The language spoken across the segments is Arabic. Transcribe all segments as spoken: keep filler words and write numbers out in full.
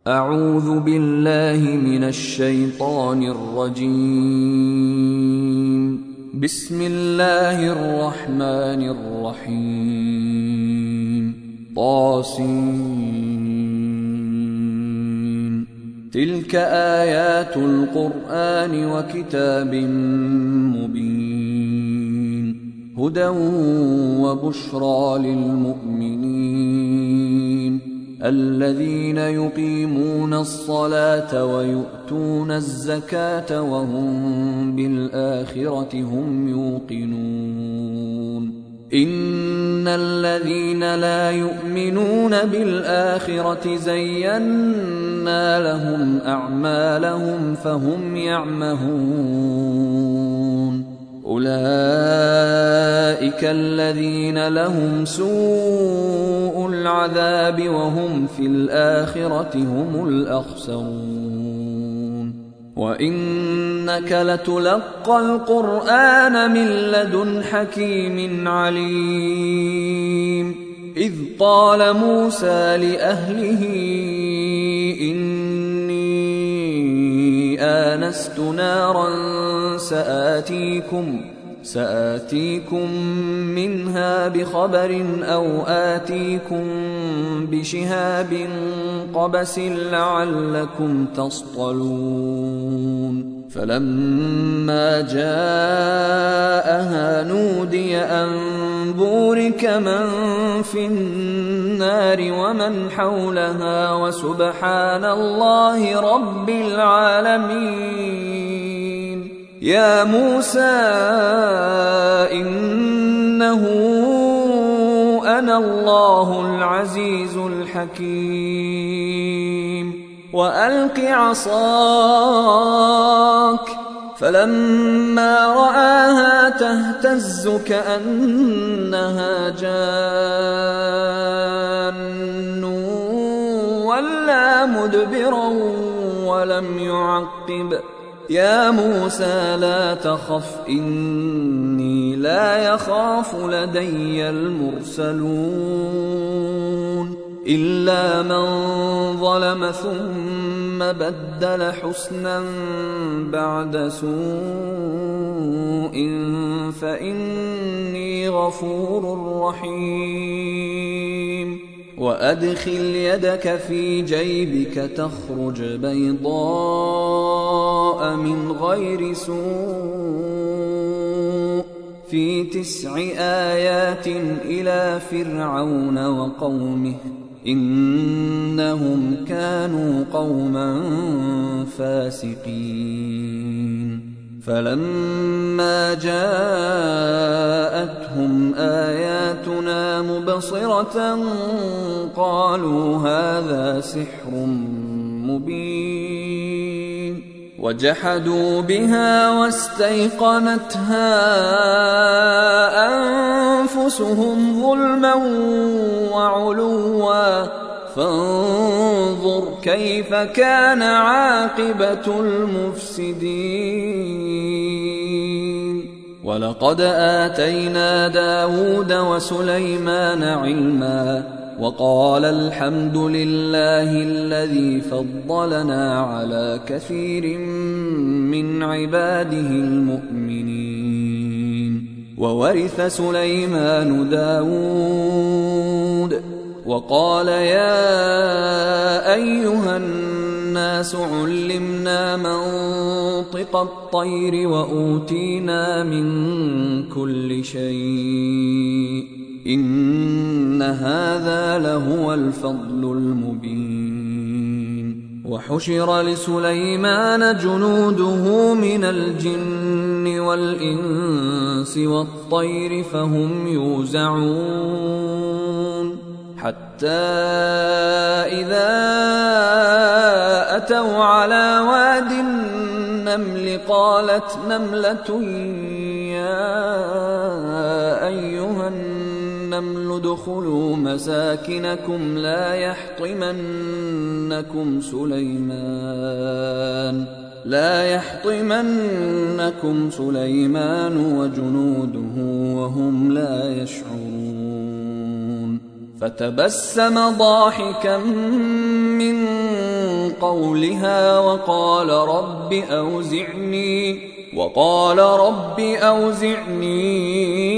أعوذ بالله من الشيطان الرجيم. بسم الله الرحمن الرحيم. طاسين. تلك آيات القرآن وكتاب مبين، هدى وبشرى للمؤمنين الذين يقيمون الصلاة ويؤتون الزكاة وهم بالآخرة هم يوقنون. إن الذين لا يؤمنون بالآخرة زينا لهم أعمالهم فهم يعمهون. أولئك الذين لهم سوء العذاب وهم في الآخرة هم الأخسرون. وإنك لتلقى القرآن من لدن حكيم عليم. إذ قال موسى لأهله إني آنست نارا سآتيكم سآتيكم منها بخبر أو آتيكم بشهاب قبس لعلكم تصطلون. فلما جاءها نودي أن بورك من في النار ومن حولها وسبحان الله رب العالمين. يا موسى إنه أنا الله العزيز الحكيم. وألق عصاك. فلما رآها تهتز كأنها جان ولا مدبرا ولم يعقب. يا موسى لا تخف إني لا يخاف لدي المرسلون إلا من ظلم ثم بدل حسنا بعد سوء فإني غفور رحيم. وأدخل يدك في جيبك تخرج بيضاء من غير سوء في تسع آيات إلى فرعون وقومه إنهم كانوا قوما فاسقين. فلما جاءتهم آياتنا مبصرة قالوا هذا سحر مبين. وجحدوا بها واستيقنتها أنفسهم ظلما وعلوا فانظر كيف كان عاقبة المفسدين. ولقد آتينا داود وسليمان علما وقال الحمد لله الذي فضلنا على كثير من عباده المؤمنين. وورث سليمان داود وقال يا أيها الناس علمنا منطق الطير وأوتينا من كل شيء إن هذا لهو الفضل المبين. وحشر لسليمان جنوده من الجن والإنس والطير فهم يوزعون حتى إذا أتوا على واد النمل قالت نملة يا أيها النمل ادخلوا مساكنكم لا يحطمنكم سليمان لا يحطمنكم سليمان وجنوده وهم لا يشعرون. فتبسم ضاحكا من قولها وقال رب أوزعني وقال رب أوزعني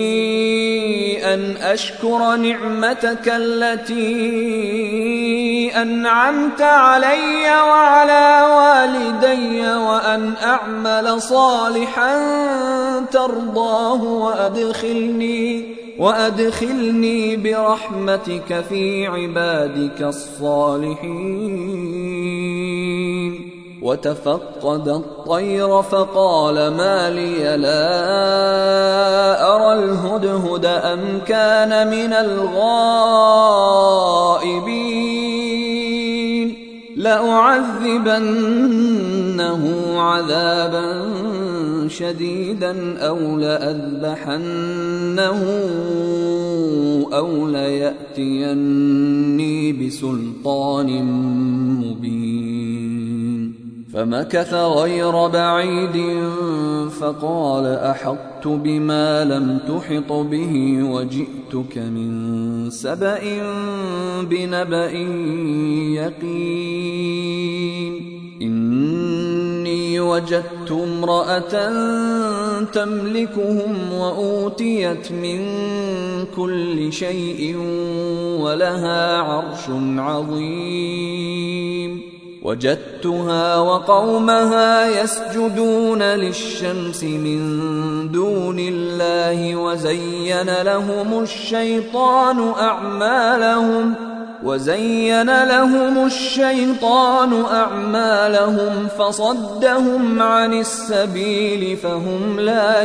أن أشكر نعمتك التي أنعمت علي وعلى والدي وأن أعمل صالحا ترضاه وأدخلني وأدخلني برحمتك في عبادك الصالحين. وتفقد الطير فقال ما لي لا أرى الهدهد أم كان من الغائبين لأعذبنه عذابا شديدا أو لأذبحنه أو ليأتيني بسلطان مبين. فمكث غير بعيد فقال أحطت بما لم تحط به وجئتك من سبأ بنبأ يقين. إني وجدت امرأة تملكهم وأوتيت من كل شيء ولها عرش عظيم. وجدتها وقومها يسجدون للشمس من دون الله وزين لهم الشيطان أعمالهم وزين لهم الشيطان أعمالهم فصدهم عن السبيل فهم لا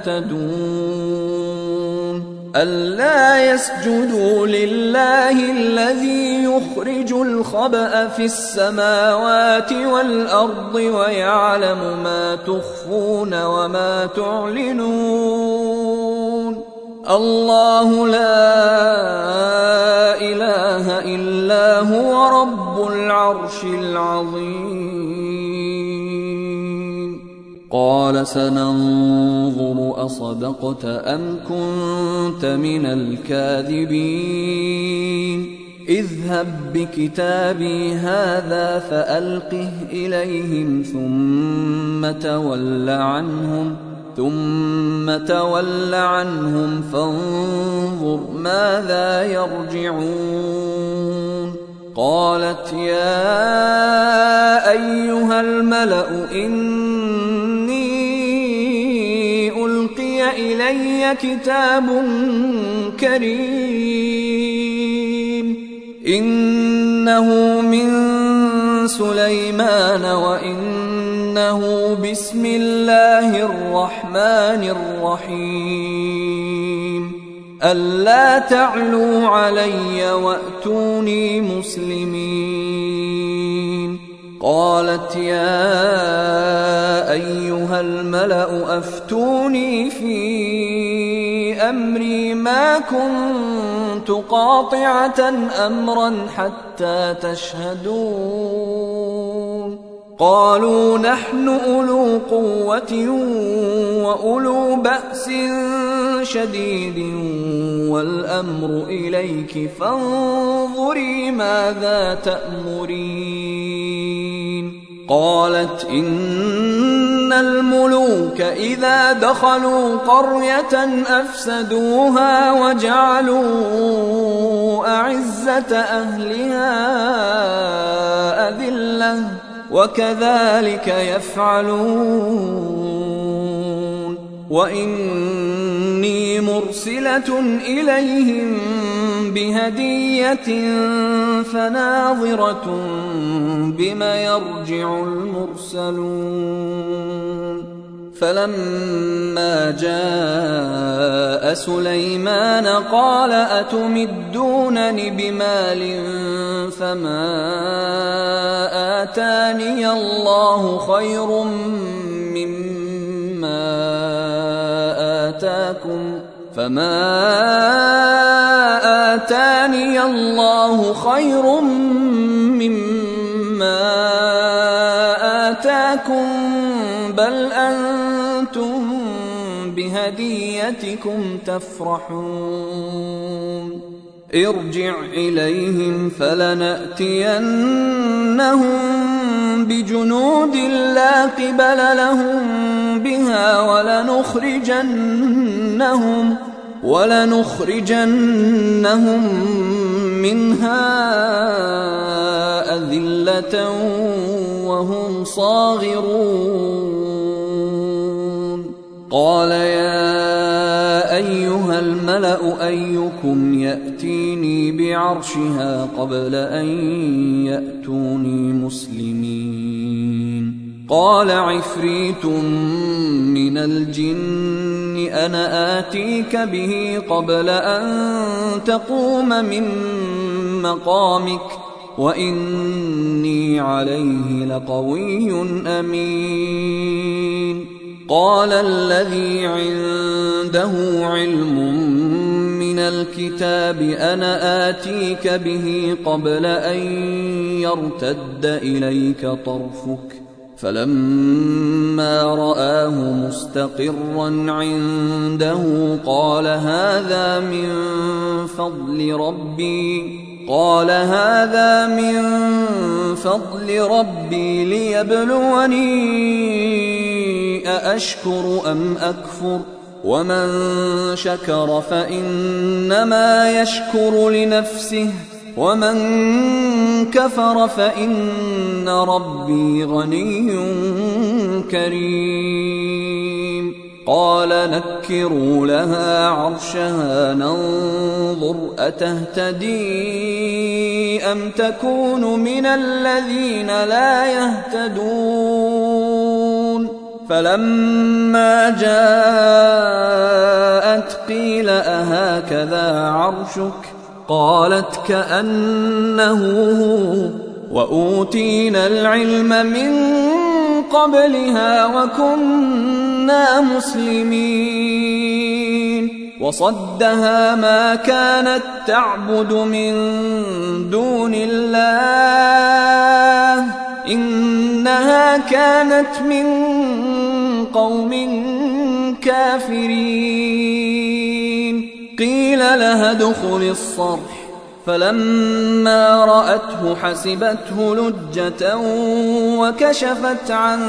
يهتدون. ألا يسجدوا لله الذي يخرج الخبأ في السماوات والأرض ويعلم ما تخفون وما تعلنون. الله لا إله إلا هو رب العرش العظيم. قال سننظر أصدقت أم كنت من الكاذبين. اذهب بكتابي هذا فألقه إليهم ثم تول عنهم ثم تول عنهم فانظر ماذا يرجعون. قالت يا أيها الملأ إني ألقي إلي كتاب كريم إنه من سليمان وإنه بسم الله الرحمن الرحيم. ألا تعلوا علي وأتوني مسلمين. قالت يا أيها الملأ أفتوني في أمري ما كنت قاطعة أمرا حتى تشهدون. قالوا نحن أولو قوة وأولو بأس شديد والأمر إليك فانظري ماذا تأمرين. قالت إن الملوك إذا دخلوا قرية أفسدوها وجعلوا أعزة أهلها أذلة وكذلك يفعلون. وإني مرسلة إليهم بهدية فناظرة بما يرجع المرسلون. فلما جاء سليمان قال أتمدونني بمال فما آتاني الله خير مما آتاكم فما آتاني الله خير مما آتاكم بل أنتم بهديتكم تفرحون. ارجع إليهم فلنأتينهم بجنود لا قبل لهم بها ولنخرجنهم ولنخرجنهم منها أذلة وهم صاغرون قال يا أيها الملأ أيكم يأتيني بعرشها قبل أن يأتوني مسلمين قال عفريت من الجن أنا آتيك به قبل أن تقوم من مقامك وإني عليه لقوي أمين قال الذي عنده علم من الكتاب أنا آتيك به قبل أن يرتد إليك طرفك فلما رآه مستقرا عنده قال هذا من فضل ربي قال هذا من فضل ربي ليبلوني أأشكر أم أكفر ومن شكر فإنما يشكر لنفسه ومن كفر فإن ربي غني كريم قال نكروا لها عرشها ننظر أتهتدي أم تكون من الذين لا يهتدون فلما جاءت قيل أهكذا عرشك قالت كأنه هو وأوتينا العلم من قبلها وكنا مسلمين وصدها ما كانت تعبد من دون الله إنها كانت من قوم كافرين قيل لها ادخل الصرح فلما رأته حسبته لجة وكشفت عن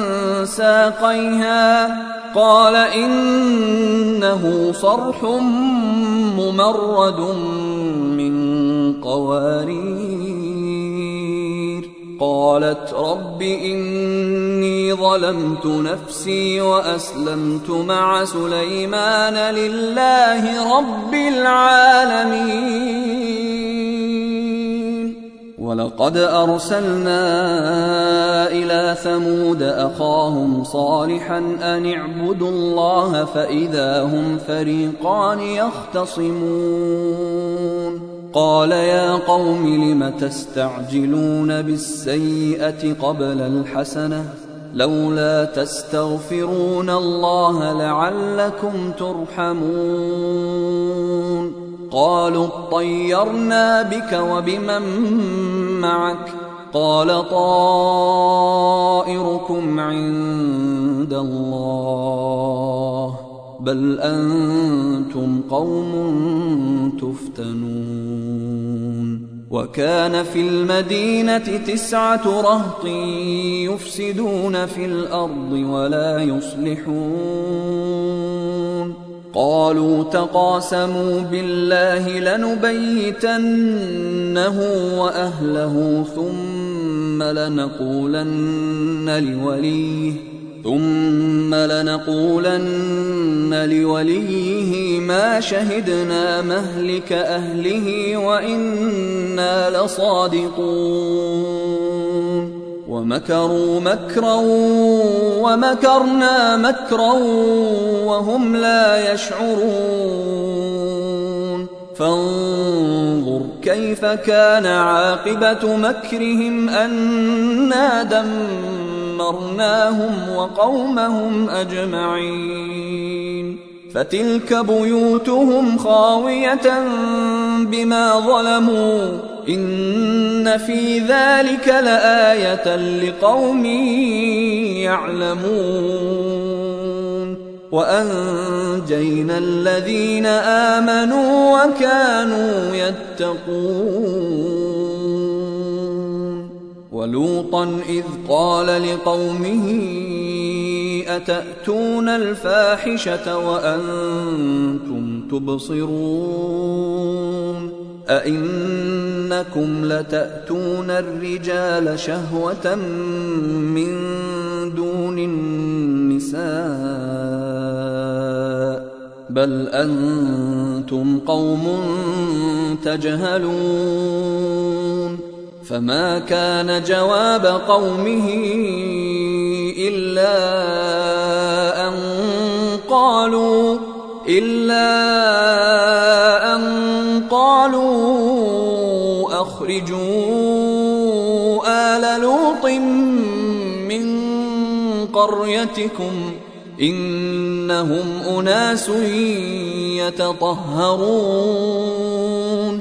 ساقيها قال إنه صرح ممرد من قوارير قالت رب إني ظلمت نفسي وأسلمت مع سليمان لله رب العالمين ولقد أرسلنا إلى ثمود أخاهم صالحا أن اعبدوا الله فإذا هم فريقان يختصمون قال يا قوم لم تستعجلون بالسيئة قبل الحسنة لولا تستغفرون الله لعلكم ترحمون قالوا اطيرنا بك وبمن معك قال طائركم عند الله بل أنتم قوم تفتنون وكان في المدينة تسعة رهط يفسدون في الأرض ولا يصلحون قالوا تقاسموا بالله لنبيتنه وأهله ثم لنقولن لوليه ثم لنقولن لوليه ما شهدنا مهلك أهله وإنا لصادقون ومكروا مكرا ومكرنا مكرا وهم لا يشعرون فانظر كيف كان عاقبة مكرهم أنا دمرناهم وقومهم أجمعين فتلك بيوتهم خاوية بما ظلموا إن في ذلك لآية لقوم يعلمون وأنجينا الذين آمنوا وكانوا يتقون ولوطا إذ قال لقومه أتأتون الفاحشة وأنتم تبصرون أئنكم لتأتون الرجال شهوة من دون النساء بل أنتم قوم تجهلون فما كان جواب قومه إلا أن قالوا إلا أن قالوا أخرجوا آل لوط من قريتكم إنهم أناس يتطهرون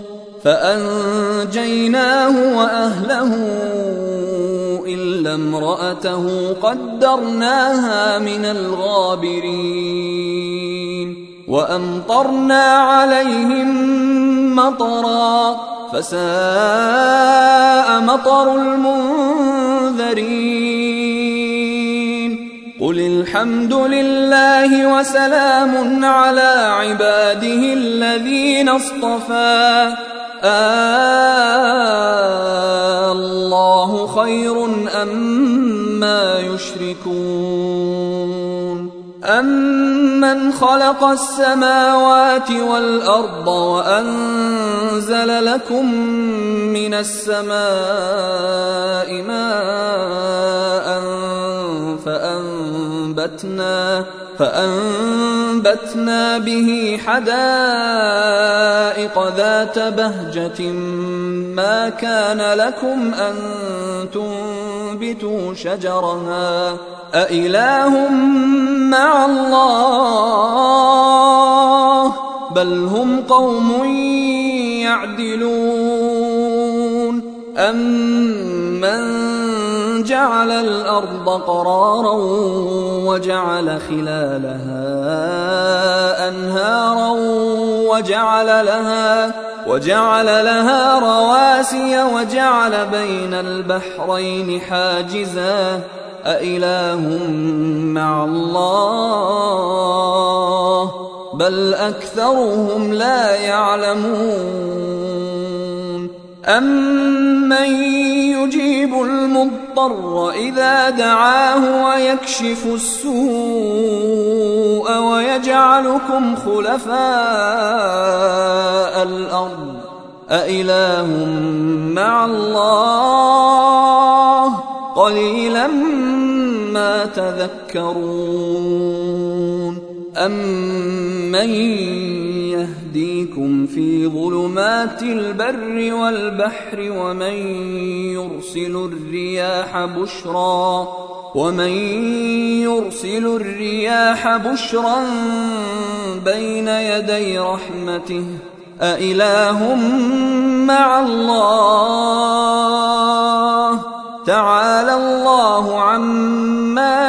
فأنجيناه وأهله إلا امرأته قدرناها من الغابرين وأمطرنا عليهم مطرا فساء مطر المنذرين قل الحمد لله وسلام على عباده الذين اصطفى الله خير أما يشركون أمن خلق السماوات والأرض وأنزل لكم من السماء ماء فأنبتنا فأنبتنا به حدائق ذات بهجة ما كان لكم أن تنبتوا شجرها أإله مع الله بل هم قوم يعدلون أمن جعل الأرض قرارا وجعل خلالها أنهارا وجعل لها وجعل لها رواسي وجعل بين البحرين حاجزا أإله مع الله بل أكثرهم لا يعلمون أمن يجيب المضطر إذا دعاه ويكشف السوء ويجعلكم خلفاء الأرض أإله مع الله قليلا ما تذكرون أمن يهديكم في ظلمات البر والبحر ومن يرسل الرياح بشرا ومن يرسل الرياح بشرا بين يدي رحمته أإله مع الله تعالى الله عما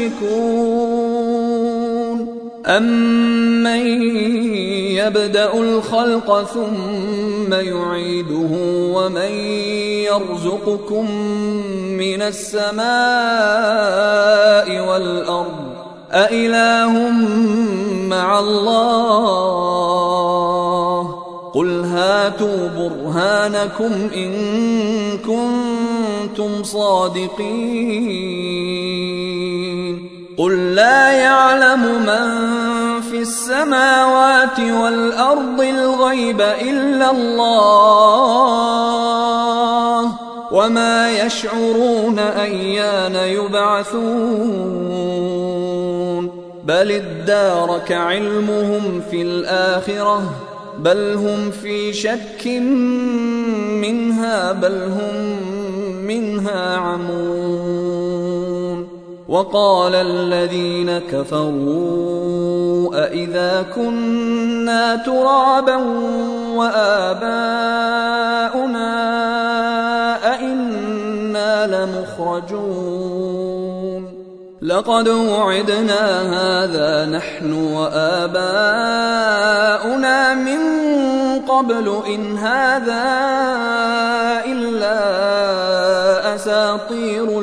يشركون أمن يبدأ الخلق ثم يعيده ومن يرزقكم من السماء والأرض أإله مع الله قل هاتوا برهانكم إن كنتم صادقين قل لا يعلم من في السماوات والأرض الغيب إلا الله وما يشعرون أيان يبعثون بل ادارك علمهم في الآخرة بل هم في شك منها بل هم منها عمون وقال الذين كفروا أإذا كنا ترابا وآباؤنا أإنا لمخرجون لقد وعدنا هذا نحن وآباؤنا من قبل إن هذا إلا أساطير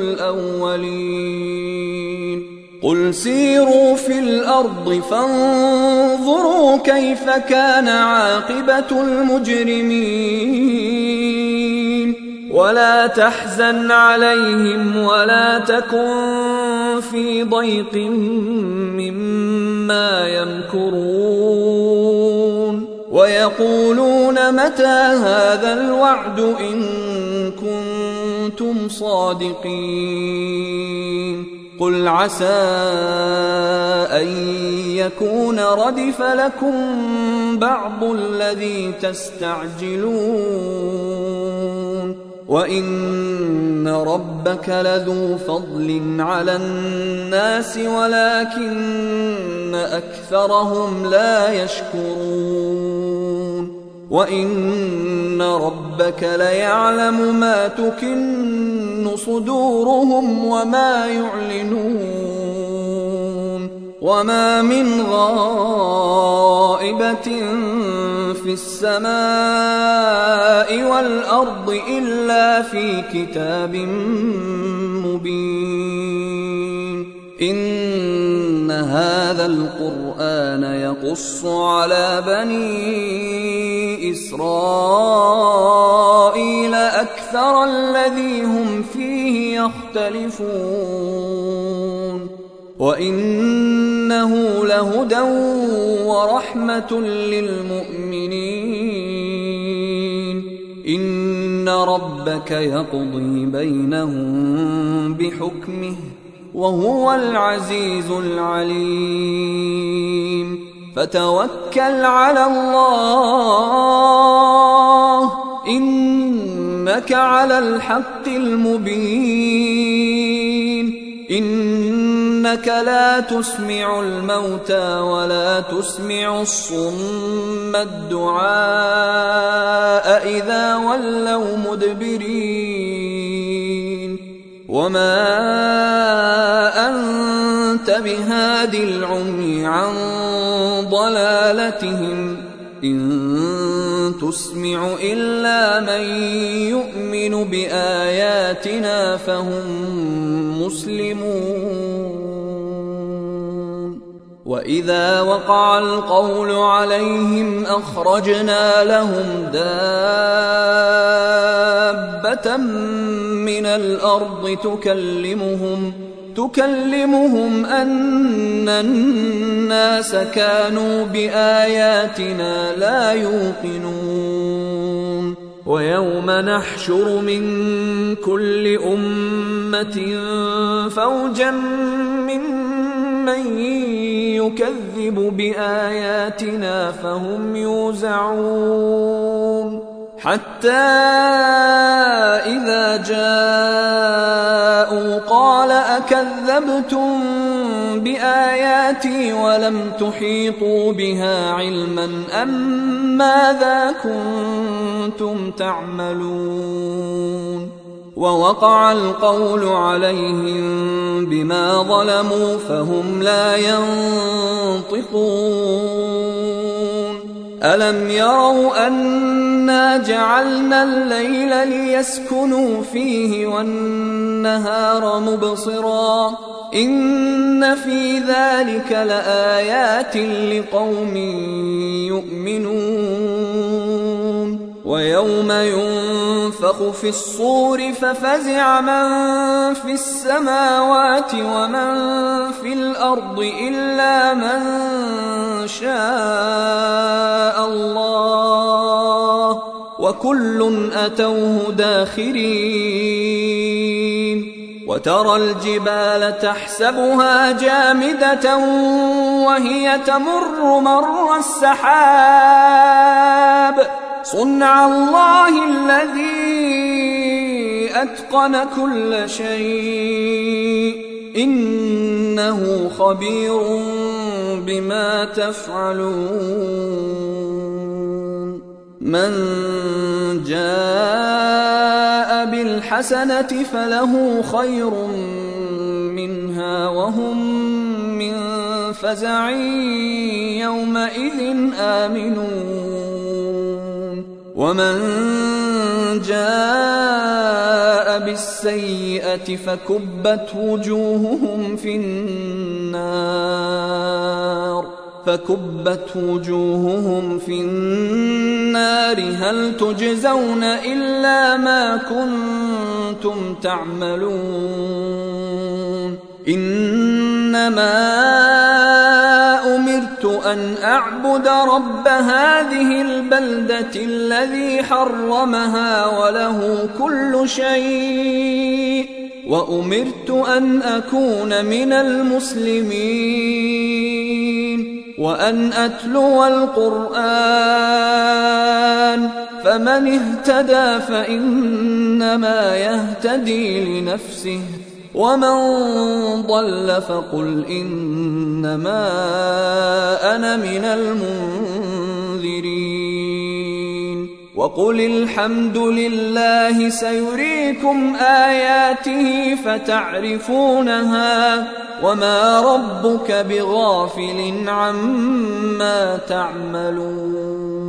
الأولين قل سيروا في الأرض فانظروا كيف كان عاقبة المجرمين ولا تحزن عليهم ولا تكن في ضيق مما يمكرون ويقولون متى هذا الوعد إن كنتم صادقين قل عسى أن يكون ردف لكم بعض الذي تستعجلون وإن ربك لذو فضل على الناس ولكن أكثرهم لا يشكرون وإن ربك ليعلم ما تكن صدورهم وما يعلنون وما من غائبة في السماء والأرض إلا في كتاب مبين إن هذا القرآن يقص على بني إسرائيل أكثر الذي هم فيه يختلفون وإنه لهدى ورحمة للمؤمنين إن ربك يقضي بينهم بحكمه وهو العزيز العليم فتوكل على الله إنك على الحق المبين إنك لا تسمع الموتى ولا تسمع الصم الدعاء إذا ولوا مدبرين وما أنت بهاد العمي عن ضلالتهم إن تسمع إلا من يؤمن بآياتنا فهم مسلمون وإذا وقع القول عليهم أخرجنا لهم دابة من الأرض تكلمهم تكلمهم أن الناس كانوا بآياتنا لا يوقنون ويوم نحشر من كل أمة فوجا ممن يكذب بآياتنا فهم يوزعون حتى إذا جاءوا قال أكذبتم بآياتي ولم تحيطوا بها علما أم ماذا كنتم تعملون ووقع القول عليهم بما ظلموا فهم لا ينطقون ألم يروا أنا جعلنا الليل ليسكنوا فيه والنهار مبصرا إن في ذلك لآيات لقوم يؤمنون ويوم ينفخ في الصور ففزع من في السماوات ومن في الأرض إلا من شاء الله وكل أتوه داخرين وترى الجبال تحسبها جامدة وهي تمر مر السحاب صنع الله الذي أتقن كل شيء إنه خبير بما تفعلون من جاء بالحسنة فله خير منها وهم من فزع يومئذ آمنون ومن جاء بالسيئة فكبت وجوههم في النار فكبت وجوههم في النار هل تجزون إلا ما كنتم تعملون إنما أمرت أن أعبد رب هذه البلدة الذي حرمها وله كل شيء وأمرت أن أكون من المسلمين وأن أتلو القرآن فمن اهتدى فإنما يهتدي لنفسه ومن ضل فقل إنما أنا من المنذرين وقل الحمد لله سيريكم آياته فتعرفونها وما ربك بغافل عما تعملون